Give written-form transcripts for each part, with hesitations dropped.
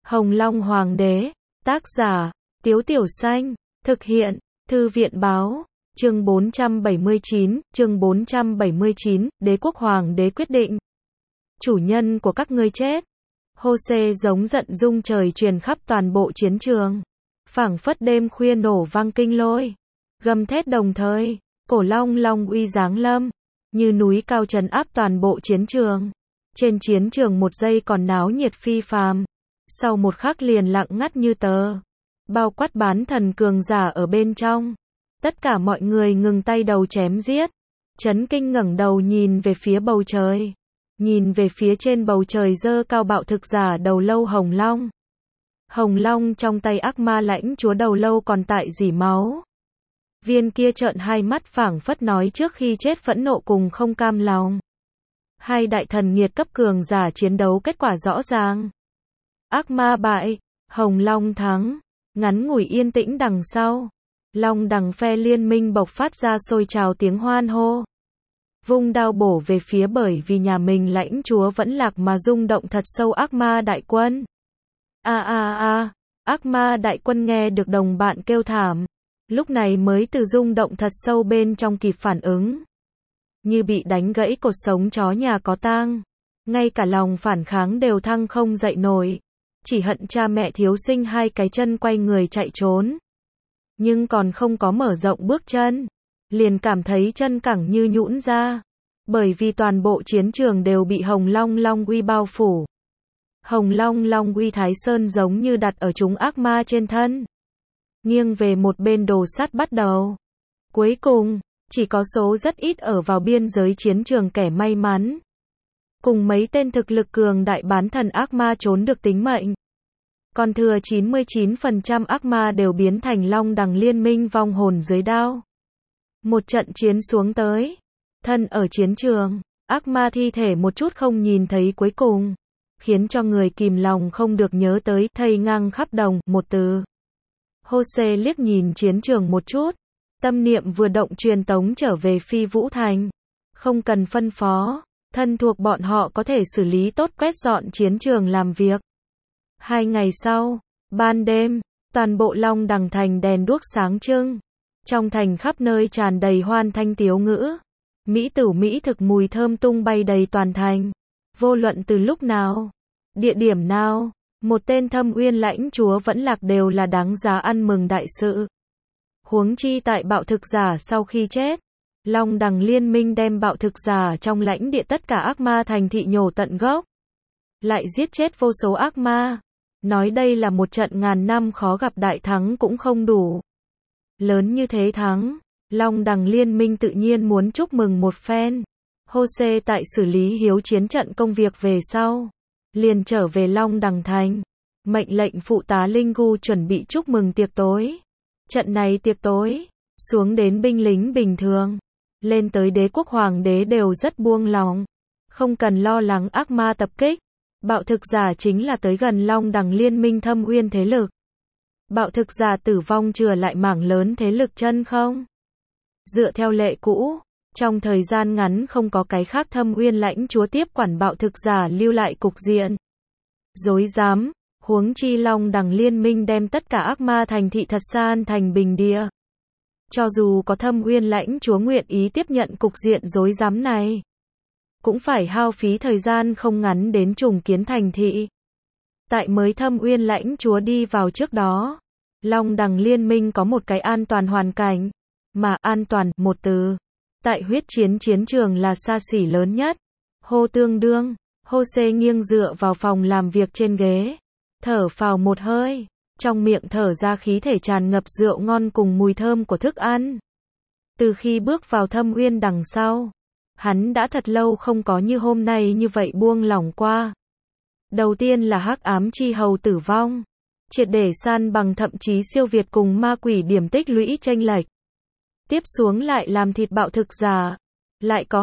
Hồng Long Hoàng đế, tác giả, Tiếu Tiểu Xanh, thực hiện, Thư viện báo, chương 479, Đế quốc Hoàng đế quyết định. Chủ nhân của các ngươi chết. Hô-xê giống giận rung trời truyền khắp toàn bộ chiến trường. Phảng phất đêm khuya nổ vang kinh lôi. Gầm thét đồng thời, cổ long long uy giáng lâm, như núi cao trấn áp toàn bộ chiến trường. Trên chiến trường một giây còn náo nhiệt phi phàm, sau một khắc liền lặng ngắt như tờ. Bao quát bán thần cường giả ở bên trong. Tất cả mọi người ngừng tay đầu chém giết. Chấn kinh ngẩng đầu nhìn về phía bầu trời. Nhìn về phía trên bầu trời dơ cao bạo thực giả đầu lâu Hồng Long. Hồng Long trong tay ác ma lãnh chúa đầu lâu còn tại rỉ máu. Viên kia trợn hai mắt phảng phất nói trước khi chết phẫn nộ cùng không cam lòng. Hai đại thần nghiệt cấp cường giả chiến đấu kết quả rõ ràng. Ác ma bại, Hồng Long thắng. Ngắn ngủi yên tĩnh đằng sau. Long đằng phe liên minh bộc phát ra sôi trào tiếng hoan hô. Vung đao bổ về phía bởi vì nhà mình lãnh chúa vẫn lạc mà rung động thật sâu ác ma đại quân. Ác ma đại quân nghe được đồng bạn kêu thảm. Lúc này mới từ rung động thật sâu bên trong kịp phản ứng. Như bị đánh gãy cột sống chó nhà có tang. Ngay cả lòng phản kháng đều thăng không dậy nổi. Chỉ hận cha mẹ thiếu sinh hai cái chân quay người chạy trốn. Nhưng còn không có mở rộng bước chân. Liền cảm thấy chân cẳng như nhũn ra. Bởi vì toàn bộ chiến trường đều bị Hồng Long Long uy bao phủ. Hồng Long Long uy Thái Sơn giống như đặt ở chúng ác ma trên thân. Nghiêng về một bên đồ sắt bắt đầu. Cuối cùng, chỉ có số rất ít ở vào biên giới chiến trường kẻ may mắn. Cùng mấy tên thực lực cường đại bán thần ác ma trốn được tính mệnh. Còn thừa 99% ác ma đều biến thành long đằng liên minh vong hồn dưới đao. Một trận chiến xuống tới. Thân ở chiến trường, ác ma thi thể một chút không nhìn thấy cuối cùng. Khiến cho người kìm lòng không được nhớ tới thây ngang khắp đồng, một từ. Hô-xê liếc nhìn chiến trường một chút. Tâm niệm vừa động truyền tống trở về Phi Vũ Thành. Không cần phân phó. Thân thuộc bọn họ có thể xử lý tốt quét dọn chiến trường làm việc. 2 ngày sau, ban đêm, toàn bộ Long Đằng thành đèn đuốc sáng trưng. Trong thành khắp nơi tràn đầy hoan thanh tiếu ngữ. Mỹ tửu mỹ thực mùi thơm tung bay đầy toàn thành. Vô luận từ lúc nào, địa điểm nào, một tên Thâm Uyên lãnh chúa vẫn lạc đều là đáng giá ăn mừng đại sự. Huống chi tại bạo thực giả sau khi chết. Long đằng liên minh đem bạo thực giả trong lãnh địa tất cả ác ma thành thị nhổ tận gốc. Lại giết chết vô số ác ma. Nói đây là một trận ngàn năm khó gặp đại thắng cũng không đủ. Lớn như thế thắng, Long đằng liên minh tự nhiên muốn chúc mừng một phen. Hô-xê tại xử lý hiếu chiến trận công việc về sau. Liền trở về Long đằng thành. Mệnh lệnh phụ tá Linh Gu chuẩn bị chúc mừng tiệc tối. Trận này tiệc tối, xuống đến binh lính bình thường. Lên tới đế quốc hoàng đế đều rất buông lòng. Không cần lo lắng ác ma tập kích. Bạo thực giả chính là tới gần Long đằng liên minh Thâm Uyên thế lực. Bạo thực giả tử vong chừa lại mảng lớn thế lực chân không. Dựa theo lệ cũ, trong thời gian ngắn không có cái khác Thâm Uyên lãnh chúa tiếp quản bạo thực giả lưu lại cục diện. Dối dám, huống chi Long đằng liên minh đem tất cả ác ma thành thị thật san thành bình địa. Cho dù có Thâm Uyên lãnh chúa nguyện ý tiếp nhận cục diện rối rắm này, cũng phải hao phí thời gian không ngắn đến trùng kiến thành thị. Tại mới Thâm Uyên lãnh chúa đi vào trước đó, Long đằng liên minh có một cái an toàn hoàn cảnh, mà an toàn, một từ, tại huyết chiến chiến trường là xa xỉ lớn nhất. Hô tương đương, Hô-xê nghiêng dựa vào phòng làm việc trên ghế, thở phào một hơi. Trong miệng thở ra khí thể tràn ngập rượu ngon cùng mùi thơm của thức ăn. Từ khi bước vào Thâm Uyên đằng sau, hắn đã thật lâu không có như hôm nay như vậy buông lỏng qua. Đầu tiên là hắc ám chi hầu tử vong, triệt để san bằng thậm chí siêu việt cùng ma quỷ điểm tích lũy chênh lệch. Tiếp xuống lại làm thịt bạo thực giả, lại có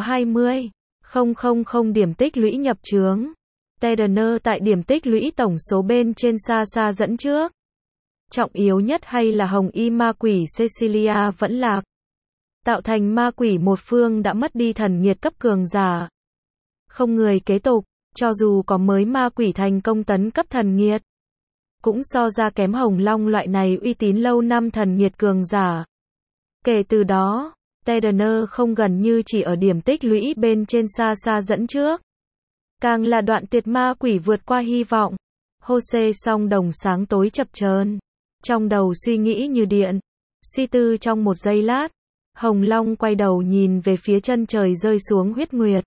20,000 điểm tích lũy nhập chướng. Tedener tại điểm tích lũy tổng số bên trên xa xa dẫn trước. Trọng yếu nhất hay là hồng y ma quỷ Cecilia vẫn lạc. Tạo thành ma quỷ một phương đã mất đi thần nghiệt cấp cường giả. Không người kế tục, cho dù có mới ma quỷ thành công tấn cấp thần nghiệt. cũng so ra kém Hồng Long loại này uy tín lâu năm thần nhiệt cường giả. Kể từ đó, Tedner không gần như chỉ ở điểm tích lũy bên trên xa xa dẫn trước. Càng là đoạn tuyệt ma quỷ vượt qua hy vọng. Jose song đồng sáng tối chập chờn, trong đầu suy nghĩ như điện. Suy tư trong một giây lát, Hồng Long quay đầu nhìn về phía chân trời rơi xuống huyết nguyệt.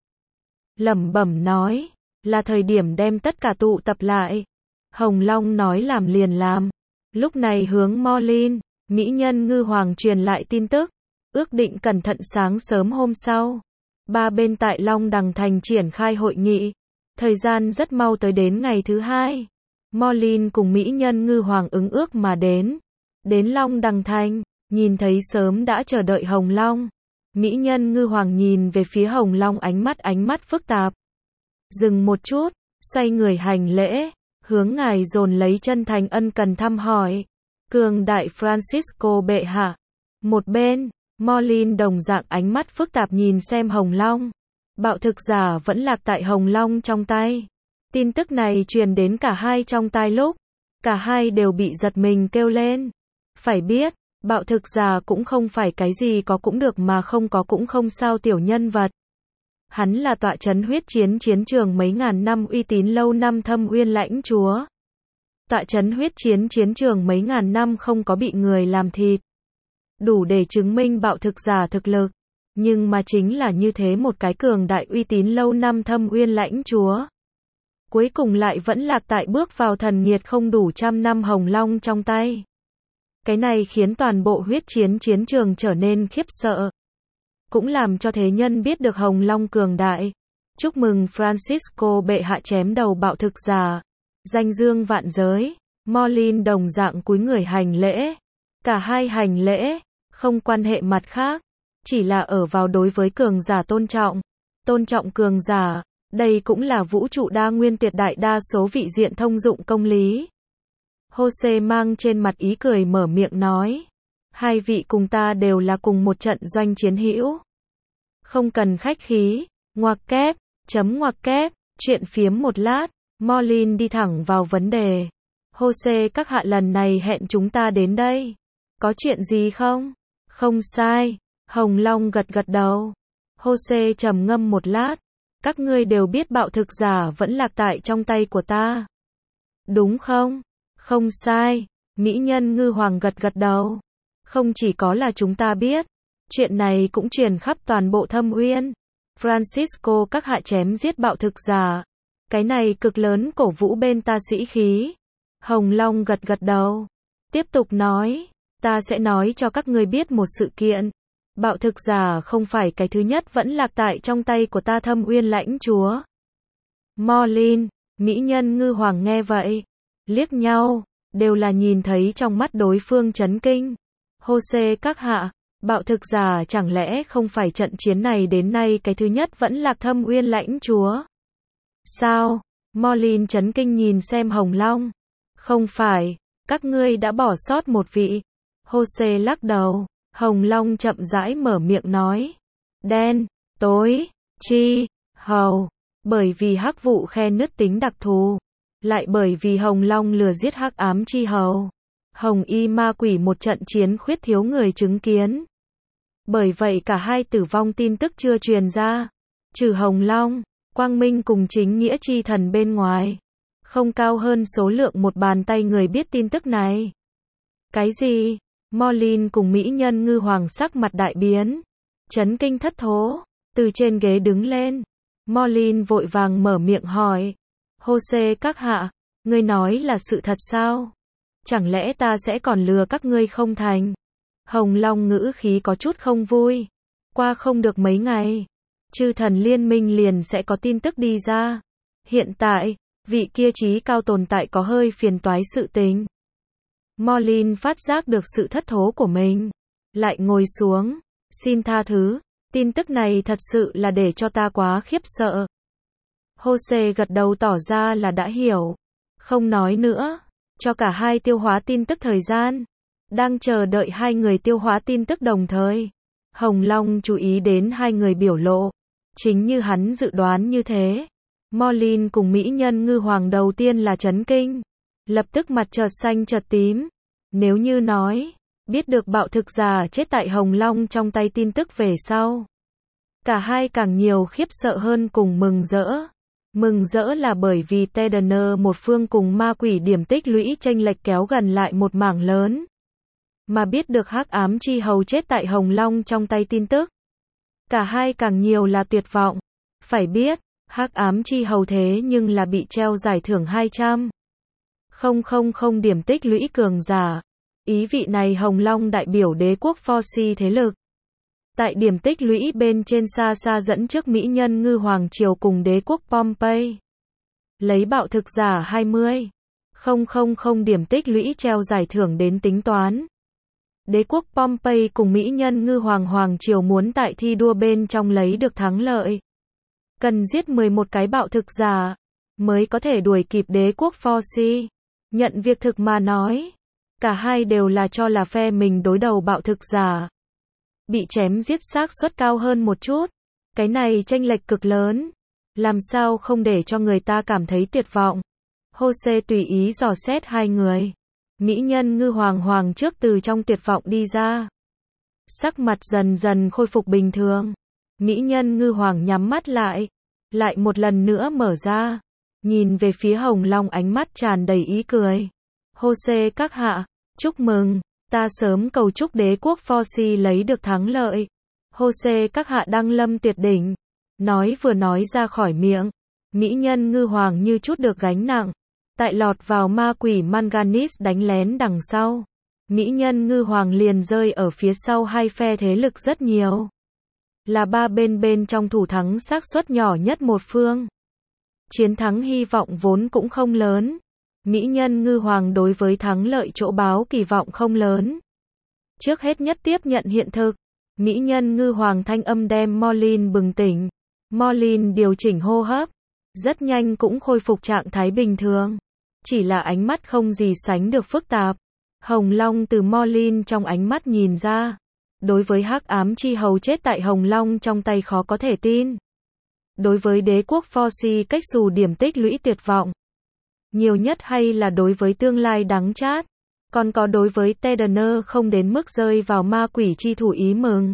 Lẩm bẩm nói, là thời điểm đem tất cả tụ tập lại. Hồng Long nói làm liền làm. Lúc này hướng Morlin, mỹ nhân ngư hoàng truyền lại tin tức, ước định cẩn thận sáng sớm hôm sau. Ba bên tại Long Đằng Thành triển khai hội nghị. Thời gian rất mau tới đến ngày thứ hai. Morlin cùng mỹ nhân ngư hoàng ứng ước mà đến. Đến Long Đằng Thành, nhìn thấy sớm đã chờ đợi Hồng Long. Mỹ nhân ngư hoàng nhìn về phía Hồng Long ánh mắt phức tạp. Dừng một chút, xoay người hành lễ, hướng ngài dồn lấy chân thành ân cần thăm hỏi. Cường đại Francisco bệ hạ. Một bên, Morlin đồng dạng ánh mắt phức tạp nhìn xem Hồng Long. Bạo thực giả vẫn lạc tại Hồng Long trong tay. Tin tức này truyền đến cả hai trong tai lúc. Cả hai đều bị giật mình kêu lên. Phải biết, bạo thực giả cũng không phải cái gì có cũng được mà không có cũng không sao tiểu nhân vật. Hắn là tọa chấn huyết chiến chiến trường mấy ngàn năm uy tín lâu năm Thâm Uyên lãnh chúa. Tọa chấn huyết chiến chiến trường mấy ngàn năm không có bị người làm thịt. Đủ để chứng minh bạo thực giả thực lực. Nhưng mà chính là như thế một cái cường đại uy tín lâu năm Thâm Uyên lãnh chúa. Cuối cùng lại vẫn lạc tại bước vào thần nhiệt không đủ trăm năm Hồng Long trong tay. Cái này khiến toàn bộ huyết chiến chiến trường trở nên khiếp sợ. Cũng làm cho thế nhân biết được Hồng Long cường đại. Chúc mừng Francisco bệ hạ chém đầu bạo thực giả. Danh dương vạn giới. Morlin đồng dạng cúi người hành lễ. Cả hai hành lễ, không quan hệ mặt khác. Chỉ là ở vào đối với cường giả tôn trọng. Tôn trọng cường giả. Đây cũng là vũ trụ đa nguyên tuyệt đại đa số vị diện thông dụng công lý. Jose mang trên mặt ý cười mở miệng nói. Hai vị cùng ta đều là cùng một trận doanh chiến hữu. Không cần khách khí, ngoặc kép, ngoặc kép, chuyện phiếm một lát, Morlin đi thẳng vào vấn đề. Jose các hạ lần này hẹn chúng ta đến đây. Có chuyện gì không? Không sai, Hồng Long gật gật đầu. Jose trầm ngâm một lát. Các ngươi đều biết bạo thực giả vẫn lạc tại trong tay của ta. Đúng không? Không sai, mỹ nhân ngư hoàng gật gật đầu. Không chỉ có là chúng ta biết, chuyện này cũng truyền khắp toàn bộ Thâm Uyên. Francisco các hạ chém giết bạo thực giả. Cái này cực lớn cổ vũ bên ta sĩ khí. Hồng Long gật gật đầu. Tiếp tục nói, ta sẽ nói cho các ngươi biết một sự kiện. Bạo thực giả không phải cái thứ nhất vẫn lạc tại trong tay của ta Thâm Uyên lãnh chúa. Morlin, mỹ nhân ngư hoàng nghe vậy. Liếc nhau, đều là nhìn thấy trong mắt đối phương chấn kinh. Jose các hạ, bạo thực giả chẳng lẽ không phải trận chiến này đến nay cái thứ nhất vẫn lạc Thâm Uyên lãnh chúa? Sao? Morlin chấn kinh nhìn xem Hồng Long. Không phải, các ngươi đã bỏ sót một vị. Jose lắc đầu. Hồng Long chậm rãi mở miệng nói. Đen, tối, chi, hầu. Bởi vì hắc vụ khe nứt tính đặc thù. Lại bởi vì Hồng Long lừa giết hắc ám chi hầu. Hồng y ma quỷ một trận chiến khuyết thiếu người chứng kiến. Bởi vậy cả hai tử vong tin tức chưa truyền ra. Trừ Hồng Long, Quang Minh cùng chính nghĩa chi thần bên ngoài. Không cao hơn số lượng một bàn tay người biết tin tức này. Cái gì? Morlin cùng mỹ nhân ngư hoàng sắc mặt đại biến. Chấn kinh thất thố. Từ trên ghế đứng lên. Morlin vội vàng mở miệng hỏi. Jose các hạ, ngươi nói là sự thật sao? Chẳng lẽ ta sẽ còn lừa các ngươi không thành? Hồng Long ngữ khí có chút không vui. Qua không được mấy ngày, chư thần liên minh liền sẽ có tin tức đi ra. Hiện tại, vị kia trí cao tồn tại có hơi phiền toái sự tình. Morlin phát giác được sự thất thố của mình. Lại ngồi xuống. Xin tha thứ. Tin tức này thật sự là để cho ta quá khiếp sợ. Jose gật đầu tỏ ra là đã hiểu. Không nói nữa. Cho cả hai tiêu hóa tin tức thời gian. Đang chờ đợi hai người tiêu hóa tin tức đồng thời. Hồng Long chú ý đến hai người biểu lộ. Chính như hắn dự đoán như thế. Morlin cùng mỹ nhân ngư hoàng đầu tiên là chấn kinh. Lập tức mặt chợt xanh chợt tím. Nếu như nói, biết được bạo thực giả chết tại Hồng Long trong tay tin tức về sau. Cả hai càng nhiều khiếp sợ hơn cùng mừng rỡ. Mừng rỡ là bởi vì Tedner một phương cùng ma quỷ điểm tích lũy chênh lệch kéo gần lại một mảng lớn. Mà biết được Hắc Ám Chi Hầu chết tại Hồng Long trong tay tin tức. Cả hai càng nhiều là tuyệt vọng. Phải biết, Hắc Ám Chi Hầu thế nhưng là bị treo giải thưởng 200.000 điểm tích lũy cường giả. Ý vị này Hồng Long đại biểu đế quốc Forci thế lực. Tại điểm tích lũy bên trên xa xa dẫn trước mỹ nhân ngư Hoàng Triều cùng đế quốc Pompey. Lấy bạo thực giả 20.000 điểm tích lũy treo giải thưởng đến tính toán. Đế quốc Pompey cùng mỹ nhân ngư Hoàng Triều muốn tại thi đua bên trong lấy được thắng lợi. Cần giết 11 cái bạo thực giả, mới có thể đuổi kịp đế quốc Forci. Nhận việc thực mà nói, cả hai đều là cho là phe mình đối đầu bạo thực giả. Bị chém giết xác suất cao hơn một chút. Cái này chênh lệch cực lớn. Làm sao không để cho người ta cảm thấy tuyệt vọng. Jose tùy ý dò xét hai người. Mỹ nhân ngư Hoàng trước từ trong tuyệt vọng đi ra. Sắc mặt dần dần khôi phục bình thường. Mỹ nhân ngư Hoàng nhắm mắt lại. Lại một lần nữa mở ra. Nhìn về phía Hồng Long ánh mắt tràn đầy ý cười. Jose các hạ, chúc mừng. Ta sớm cầu chúc đế quốc Forci lấy được thắng lợi. Jose các hạ đăng lâm tuyệt đỉnh. Nói vừa nói ra khỏi miệng. Mỹ nhân ngư Hoàng như chút được gánh nặng. Tại lọt vào ma quỷ Manganis đánh lén đằng sau. Mỹ nhân ngư Hoàng liền rơi ở phía sau hai phe thế lực rất nhiều. Là ba bên trong thủ thắng xác suất nhỏ nhất một phương. Chiến thắng hy vọng vốn cũng không lớn. Mỹ nhân ngư Hoàng đối với thắng lợi chỗ báo kỳ vọng không lớn. Trước hết nhất tiếp nhận hiện thực. Mỹ nhân ngư Hoàng thanh âm đem Morlin bừng tỉnh. Morlin điều chỉnh hô hấp. Rất nhanh cũng khôi phục trạng thái bình thường. Chỉ là ánh mắt không gì sánh được phức tạp. Hồng Long từ Morlin trong ánh mắt nhìn ra. Đối với Hắc Ám Chi Hầu chết tại Hồng Long trong tay khó có thể tin. Đối với đế quốc Forci cách xù điểm tích lũy tuyệt vọng. Nhiều nhất hay là đối với tương lai đắng chát. Còn có đối với Tedner không đến mức rơi vào ma quỷ chi thủ ý mừng.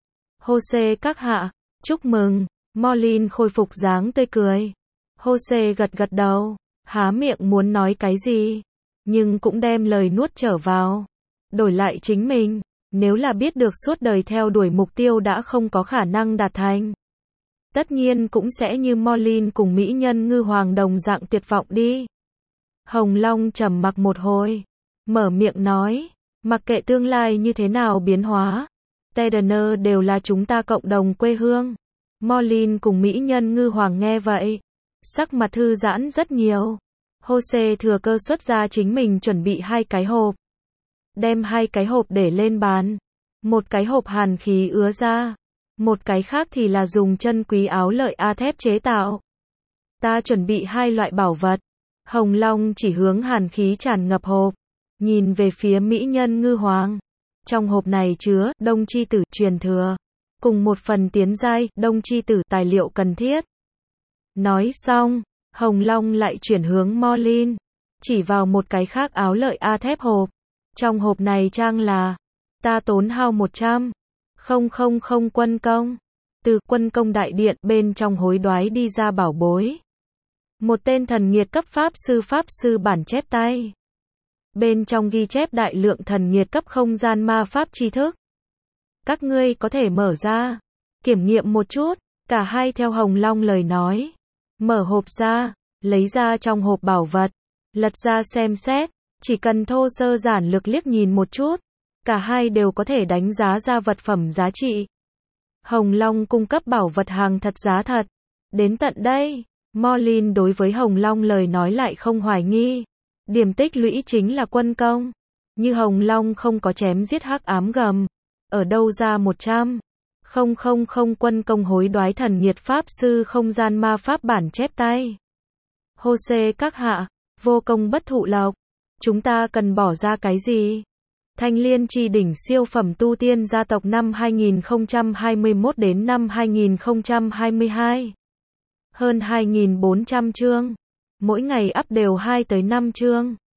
Jose các hạ, chúc mừng. Morlin khôi phục dáng tươi cười. Jose gật đầu. Há miệng muốn nói cái gì. Nhưng cũng đem lời nuốt trở vào. Đổi lại chính mình. Nếu là biết được suốt đời theo đuổi mục tiêu đã không có khả năng đạt thành. Tất nhiên cũng sẽ như Morlin cùng mỹ nhân ngư Hoàng đồng dạng tuyệt vọng đi. Hồng Long trầm mặc một hồi. Mở miệng nói. Mặc kệ tương lai như thế nào biến hóa. Tedner đều là chúng ta cộng đồng quê hương. Morlin cùng mỹ nhân ngư Hoàng nghe vậy. Sắc mặt thư giãn rất nhiều. Jose thừa cơ xuất ra chính mình chuẩn bị hai cái hộp. Đem hai cái hộp để lên bàn. Một cái hộp hàn khí ứa ra. Một cái khác thì là dùng chân quý áo lợi A thép chế tạo. Ta chuẩn bị hai loại bảo vật. Hồng Long chỉ hướng hàn khí tràn ngập hộp. Nhìn về phía mỹ nhân ngư Hoàng. Trong hộp này chứa đông chi tử truyền thừa. Cùng một phần tiến giai đông chi tử tài liệu cần thiết. Nói xong, Hồng Long lại chuyển hướng Morlin. Chỉ vào một cái khác áo lợi A thép hộp. Trong hộp này trang là. Ta tốn hao 100.000 quân công. Từ quân công đại điện bên trong hối đoái đi ra bảo bối. Một tên thần nghiệt cấp pháp sư bản chép tay. Bên trong ghi chép đại lượng thần nghiệt cấp không gian ma pháp tri thức. Các ngươi có thể mở ra. Kiểm nghiệm một chút. Cả hai theo Hồng Long lời nói. Mở hộp ra. Lấy ra trong hộp bảo vật. Lật ra xem xét. Chỉ cần thô sơ giản lược liếc nhìn một chút. Cả hai đều có thể đánh giá ra vật phẩm giá trị. Hồng Long cung cấp bảo vật hàng thật giá thật. Đến tận đây, Morlin đối với Hồng Long lời nói lại không hoài nghi. Điểm tích lũy chính là quân công. Như Hồng Long không có chém giết Hắc Ám Gầm. Ở đâu ra 100.000 quân công hối đoái thần nghiệt pháp sư không gian ma pháp bản chép tay. Jose các hạ, vô công bất thụ lộc. Chúng ta cần bỏ ra cái gì? Thanh Liên Chi đỉnh siêu phẩm tu tiên gia tộc năm 2021 đến năm 2022. Hơn 2.400 chương. Mỗi ngày up đều 2 tới 5 chương.